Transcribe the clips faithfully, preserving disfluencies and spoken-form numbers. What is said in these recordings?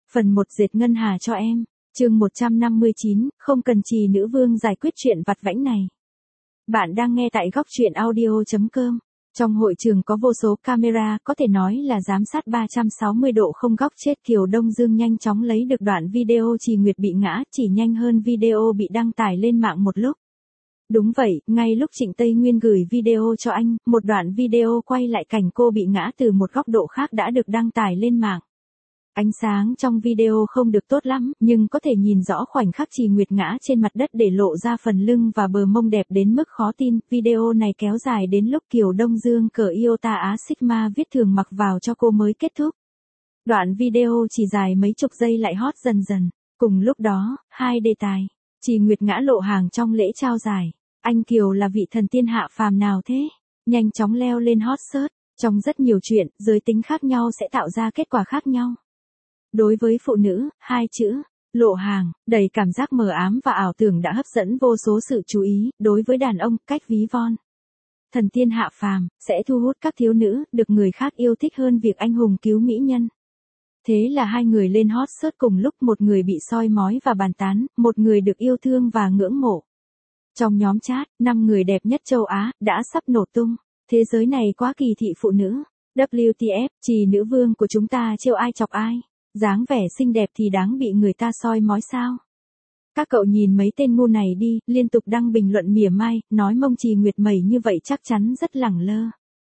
Phần một dệt ngân hà cho em. Chương một trăm năm mươi chín, không cần Trì nữ vương giải quyết chuyện vặt vãnh này. Bạn đang nghe tại góc truyện audio chấm com. Trong hội trường có vô số camera, có thể nói là giám sát ba trăm sáu mươi độ không góc chết. Kiều Đông Dương nhanh chóng lấy được đoạn video Trì Nguyệt bị ngã, chỉ nhanh hơn video bị đăng tải lên mạng một lúc. Đúng vậy, ngay lúc Trịnh Tây Nguyên gửi video cho anh, một đoạn video quay lại cảnh cô bị ngã từ một góc độ khác đã được đăng tải lên mạng. Ánh sáng trong video không được tốt lắm, nhưng có thể nhìn rõ khoảnh khắc Trì Nguyệt ngã trên mặt đất để lộ ra phần lưng và bờ mông đẹp đến mức khó tin. Video này kéo dài đến lúc Kiều Đông Dương cởi Iota Á Sigma viết thường mặc vào cho cô mới kết thúc. Đoạn video chỉ dài mấy chục giây lại hot dần dần. Cùng lúc đó, hai đề tài. Trì Nguyệt ngã lộ hàng trong lễ trao giải. Anh Kiều là vị thần tiên hạ phàm nào thế? Nhanh chóng leo lên hot search. Trong rất nhiều chuyện, giới tính khác nhau sẽ tạo ra kết quả khác nhau. Đối với phụ nữ, hai chữ, lộ hàng, đầy cảm giác mờ ám và ảo tưởng đã hấp dẫn vô số sự chú ý. Đối với đàn ông, cách ví von, thần tiên hạ phàm, sẽ thu hút các thiếu nữ, được người khác yêu thích hơn việc anh hùng cứu mỹ nhân. Thế là hai người lên hot search cùng lúc, một người bị soi mói và bàn tán, một người được yêu thương và ngưỡng mộ. Trong nhóm chat, năm người đẹp nhất châu Á, đã sắp nổ tung. Thế giới này quá kỳ thị phụ nữ. W T F, Trì nữ vương của chúng ta trêu ai chọc ai. Dáng vẻ xinh đẹp thì đáng bị người ta soi mói sao? Các cậu nhìn mấy tên ngu này đi, liên tục đăng bình luận mỉa mai, nói mông Trì Nguyệt mẩy như vậy chắc chắn rất lẳng lơ.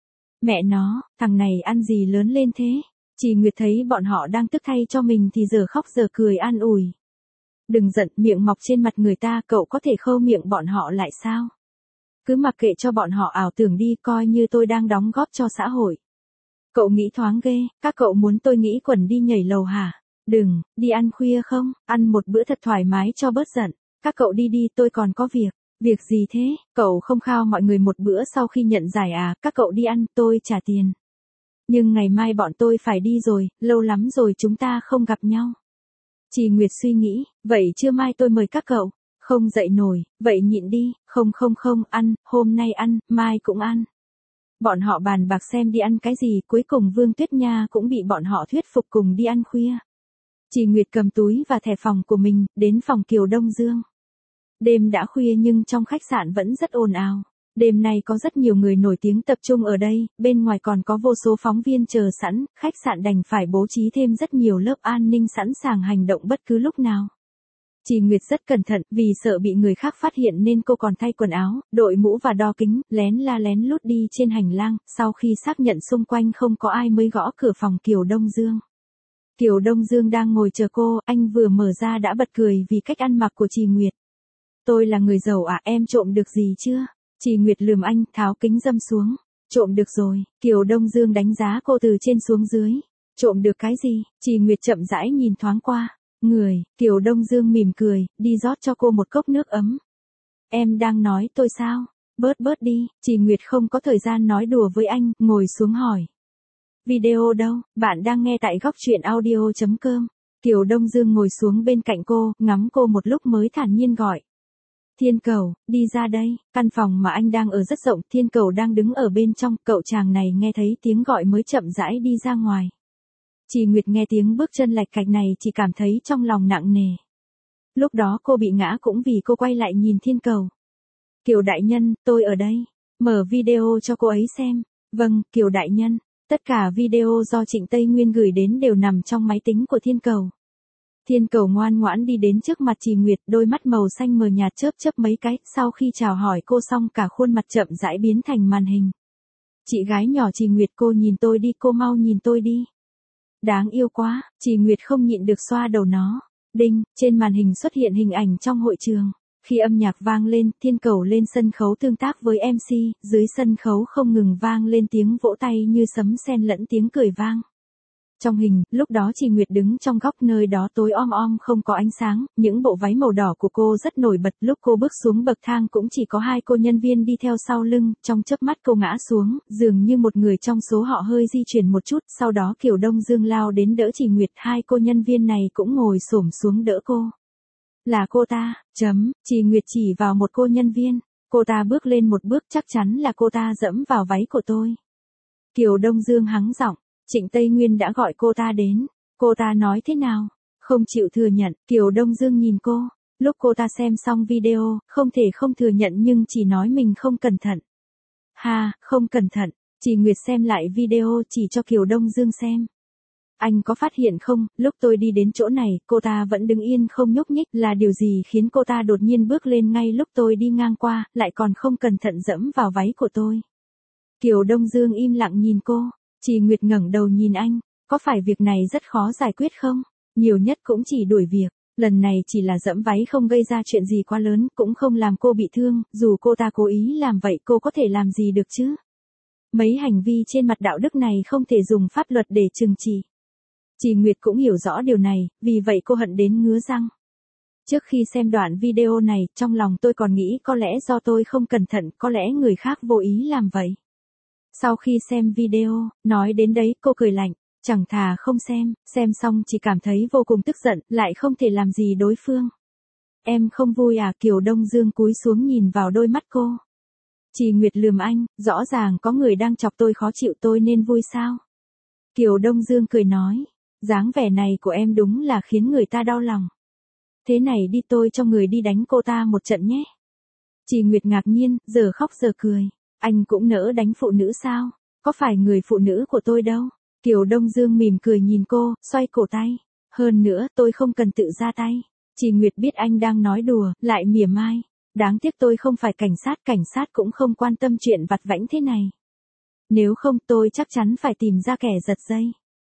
Mẹ nó, thằng này ăn gì lớn lên thế? Trì Nguyệt thấy bọn họ đang tức thay cho mình thì giờ khóc giờ cười an ủi. Đừng giận, miệng mọc trên mặt người ta, cậu có thể khâu miệng bọn họ lại sao? Cứ mặc kệ cho bọn họ ảo tưởng đi, coi như tôi đang đóng góp cho xã hội. Cậu nghĩ thoáng ghê, các cậu muốn tôi nghĩ quẩn đi nhảy lầu hả? Đừng, đi ăn khuya không? Ăn một bữa thật thoải mái cho bớt giận. Các cậu đi đi, tôi còn có việc. Việc gì thế? Cậu không khao mọi người một bữa sau khi nhận giải à? Các cậu đi ăn, tôi trả tiền. Nhưng ngày mai bọn tôi phải đi rồi, lâu lắm rồi chúng ta không gặp nhau. Trì Nguyệt suy nghĩ, vậy trưa mai tôi mời các cậu. Không dậy nổi, vậy nhịn đi, không không không, ăn, hôm nay ăn, mai cũng ăn. Bọn họ bàn bạc xem đi ăn cái gì, cuối cùng Vương Tuyết Nha cũng bị bọn họ thuyết phục cùng đi ăn khuya. Trì Nguyệt cầm túi và thẻ phòng của mình, đến phòng Kiều Đông Dương. Đêm đã khuya nhưng trong khách sạn vẫn rất ồn ào. Đêm nay có rất nhiều người nổi tiếng tập trung ở đây, bên ngoài còn có vô số phóng viên chờ sẵn, khách sạn đành phải bố trí thêm rất nhiều lớp an ninh sẵn sàng hành động bất cứ lúc nào. Trì Nguyệt rất cẩn thận, vì sợ bị người khác phát hiện nên cô còn thay quần áo, đội mũ và đo kính, lén la lén lút đi trên hành lang, sau khi xác nhận xung quanh không có ai mới gõ cửa phòng Kiều Đông Dương. Kiều Đông Dương đang ngồi chờ cô, anh vừa mở ra đã bật cười vì cách ăn mặc của Trì Nguyệt. Tôi là người giàu à, em trộm được gì chưa? Trì Nguyệt lườm anh, tháo kính râm xuống. Trộm được rồi. Kiều Đông Dương đánh giá cô từ trên xuống dưới. Trộm được cái gì? Trì Nguyệt chậm rãi nhìn thoáng qua. Người, Kiều Đông Dương mỉm cười, đi rót cho cô một cốc nước ấm. Em đang nói tôi sao? Bớt bớt đi, Trì Nguyệt không có thời gian nói đùa với anh, ngồi xuống hỏi. Video đâu? Bạn đang nghe tại góc truyện audio chấm com. Kiều Đông Dương ngồi xuống bên cạnh cô, ngắm cô một lúc mới thản nhiên gọi. Thiên Cầu, đi ra đây. Căn phòng mà anh đang ở rất rộng, Thiên Cầu đang đứng ở bên trong, cậu chàng này nghe thấy tiếng gọi mới chậm rãi đi ra ngoài. Trì Nguyệt nghe tiếng bước chân lạch cạch này chỉ cảm thấy trong lòng nặng nề. Lúc đó cô bị ngã cũng vì cô quay lại nhìn Thiên Cầu. Kiều đại nhân, tôi ở đây. Mở video cho cô ấy xem. Vâng, Kiều đại nhân. Tất cả video do Trịnh Tây Nguyên gửi đến đều nằm trong máy tính của Thiên Cầu. Thiên Cầu ngoan ngoãn đi đến trước mặt Trì Nguyệt, đôi mắt màu xanh mờ nhạt chớp chớp mấy cái, sau khi chào hỏi cô xong cả khuôn mặt chậm rãi biến thành màn hình. Chị gái nhỏ Trì Nguyệt, cô nhìn tôi đi, cô mau nhìn tôi đi. Đáng yêu quá, Trì Nguyệt không nhịn được xoa đầu nó. Đinh, trên màn hình xuất hiện hình ảnh trong hội trường. Khi âm nhạc vang lên, Thiên Cầu lên sân khấu tương tác với em xê, dưới sân khấu không ngừng vang lên tiếng vỗ tay như sấm sét lẫn tiếng cười vang. Trong hình, lúc đó Trì Nguyệt đứng trong góc, nơi đó tối om om không có ánh sáng, những bộ váy màu đỏ của cô rất nổi bật, lúc cô bước xuống bậc thang cũng chỉ có hai cô nhân viên đi theo sau lưng, trong chớp mắt cô ngã xuống, dường như một người trong số họ hơi di chuyển một chút, sau đó Kiều Đông Dương lao đến đỡ Trì Nguyệt, hai cô nhân viên này cũng ngồi xổm xuống đỡ cô. Là cô ta, chấm, Trì Nguyệt chỉ vào một cô nhân viên, cô ta bước lên một bước, chắc chắn là cô ta dẫm vào váy của tôi. Kiều Đông Dương hắng giọng. Trịnh Tây Nguyên đã gọi cô ta đến. Cô ta nói thế nào? Không chịu thừa nhận, Kiều Đông Dương nhìn cô. Lúc cô ta xem xong video, không thể không thừa nhận nhưng chỉ nói mình không cẩn thận. Ha, không cẩn thận. Chị Nguyệt xem lại video chỉ cho Kiều Đông Dương xem. Anh có phát hiện không, lúc tôi đi đến chỗ này, cô ta vẫn đứng yên không nhúc nhích, là điều gì khiến cô ta đột nhiên bước lên ngay lúc tôi đi ngang qua, lại còn không cẩn thận dẫm vào váy của tôi. Kiều Đông Dương im lặng nhìn cô, chị Nguyệt ngẩng đầu nhìn anh, có phải việc này rất khó giải quyết không? Nhiều nhất cũng chỉ đuổi việc, lần này chỉ là dẫm váy không gây ra chuyện gì quá lớn, cũng không làm cô bị thương, dù cô ta cố ý làm vậy cô có thể làm gì được chứ? Mấy hành vi trên mặt đạo đức này không thể dùng pháp luật để trừng trị. Chị Nguyệt cũng hiểu rõ điều này, vì vậy cô hận đến ngứa răng. Trước khi xem đoạn video này, trong lòng tôi còn nghĩ có lẽ do tôi không cẩn thận, có lẽ người khác vô ý làm vậy. Sau khi xem video, nói đến đấy cô cười lạnh, chẳng thà không xem, xem xong chỉ cảm thấy vô cùng tức giận, lại không thể làm gì đối phương. Em không vui à? Kiều Đông Dương cúi xuống nhìn vào đôi mắt cô. Chị Nguyệt lườm anh, rõ ràng có người đang chọc tôi khó chịu, tôi nên vui sao? Kiều Đông Dương cười nói, dáng vẻ này của em đúng là khiến người ta đau lòng. Thế này đi, tôi cho người đi đánh cô ta một trận nhé. Chị Nguyệt ngạc nhiên, giờ khóc giờ cười. Anh cũng nỡ đánh phụ nữ sao? Có phải người phụ nữ của tôi đâu. Kiều Đông Dương mỉm cười nhìn cô, xoay cổ tay. Hơn nữa, tôi không cần tự ra tay. Chị Nguyệt biết anh đang nói đùa, lại mỉa mai. Đáng tiếc tôi không phải cảnh sát, cảnh sát cũng không quan tâm chuyện vặt vãnh thế này. Nếu không tôi chắc chắn phải tìm ra kẻ giật dây.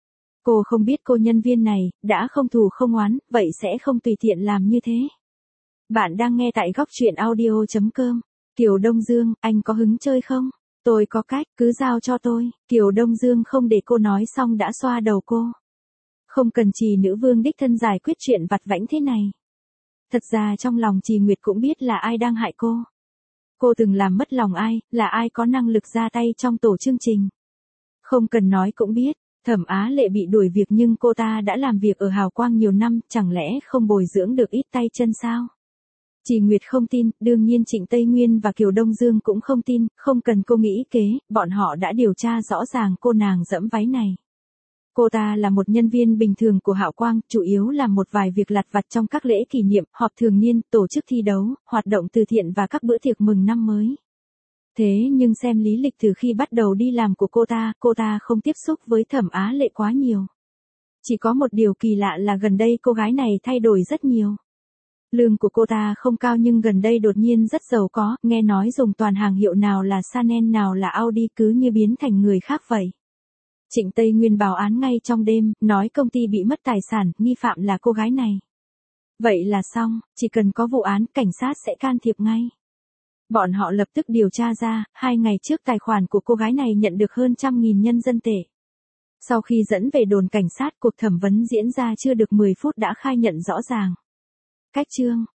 Cô không biết cô nhân viên này, đã không thù không oán, vậy sẽ không tùy tiện làm như thế. Bạn đang nghe tại góc truyện audio chấm com. Kiều Đông Dương, anh có hứng chơi không? Tôi có cách, cứ giao cho tôi. Kiều Đông Dương không để cô nói xong đã xoa đầu cô. Không cần Trì nữ vương đích thân giải quyết chuyện vặt vãnh thế này. Thật ra trong lòng Trì Nguyệt cũng biết là ai đang hại cô. Cô từng làm mất lòng ai, là ai có năng lực ra tay trong tổ chương trình. Không cần nói cũng biết, Thẩm Á Lệ bị đuổi việc nhưng cô ta đã làm việc ở Hào Quang nhiều năm, chẳng lẽ không bồi dưỡng được ít tay chân sao? Trì Nguyệt không tin, đương nhiên Trịnh Tây Nguyên và Kiều Đông Dương cũng không tin, không cần cô nghĩ kế, bọn họ đã điều tra rõ ràng cô nàng dẫm váy này. Cô ta là một nhân viên bình thường của Hạo Quang, chủ yếu làm một vài việc lặt vặt trong các lễ kỷ niệm, họp thường niên, tổ chức thi đấu, hoạt động từ thiện và các bữa tiệc mừng năm mới. Thế nhưng xem lý lịch từ khi bắt đầu đi làm của cô ta, cô ta không tiếp xúc với Thẩm Á Lệ quá nhiều. Chỉ có một điều kỳ lạ là gần đây cô gái này thay đổi rất nhiều. Lương của cô ta không cao nhưng gần đây đột nhiên rất giàu có, nghe nói dùng toàn hàng hiệu nào là Chanel nào là Audi, cứ như biến thành người khác vậy. Trịnh Tây Nguyên báo án ngay trong đêm, nói công ty bị mất tài sản, nghi phạm là cô gái này. Vậy là xong, chỉ cần có vụ án, cảnh sát sẽ can thiệp ngay. Bọn họ lập tức điều tra ra, hai ngày trước tài khoản của cô gái này nhận được hơn trăm nghìn nhân dân tệ. Sau khi dẫn về đồn cảnh sát, cuộc thẩm vấn diễn ra chưa được mười phút đã khai nhận rõ ràng. Cách chương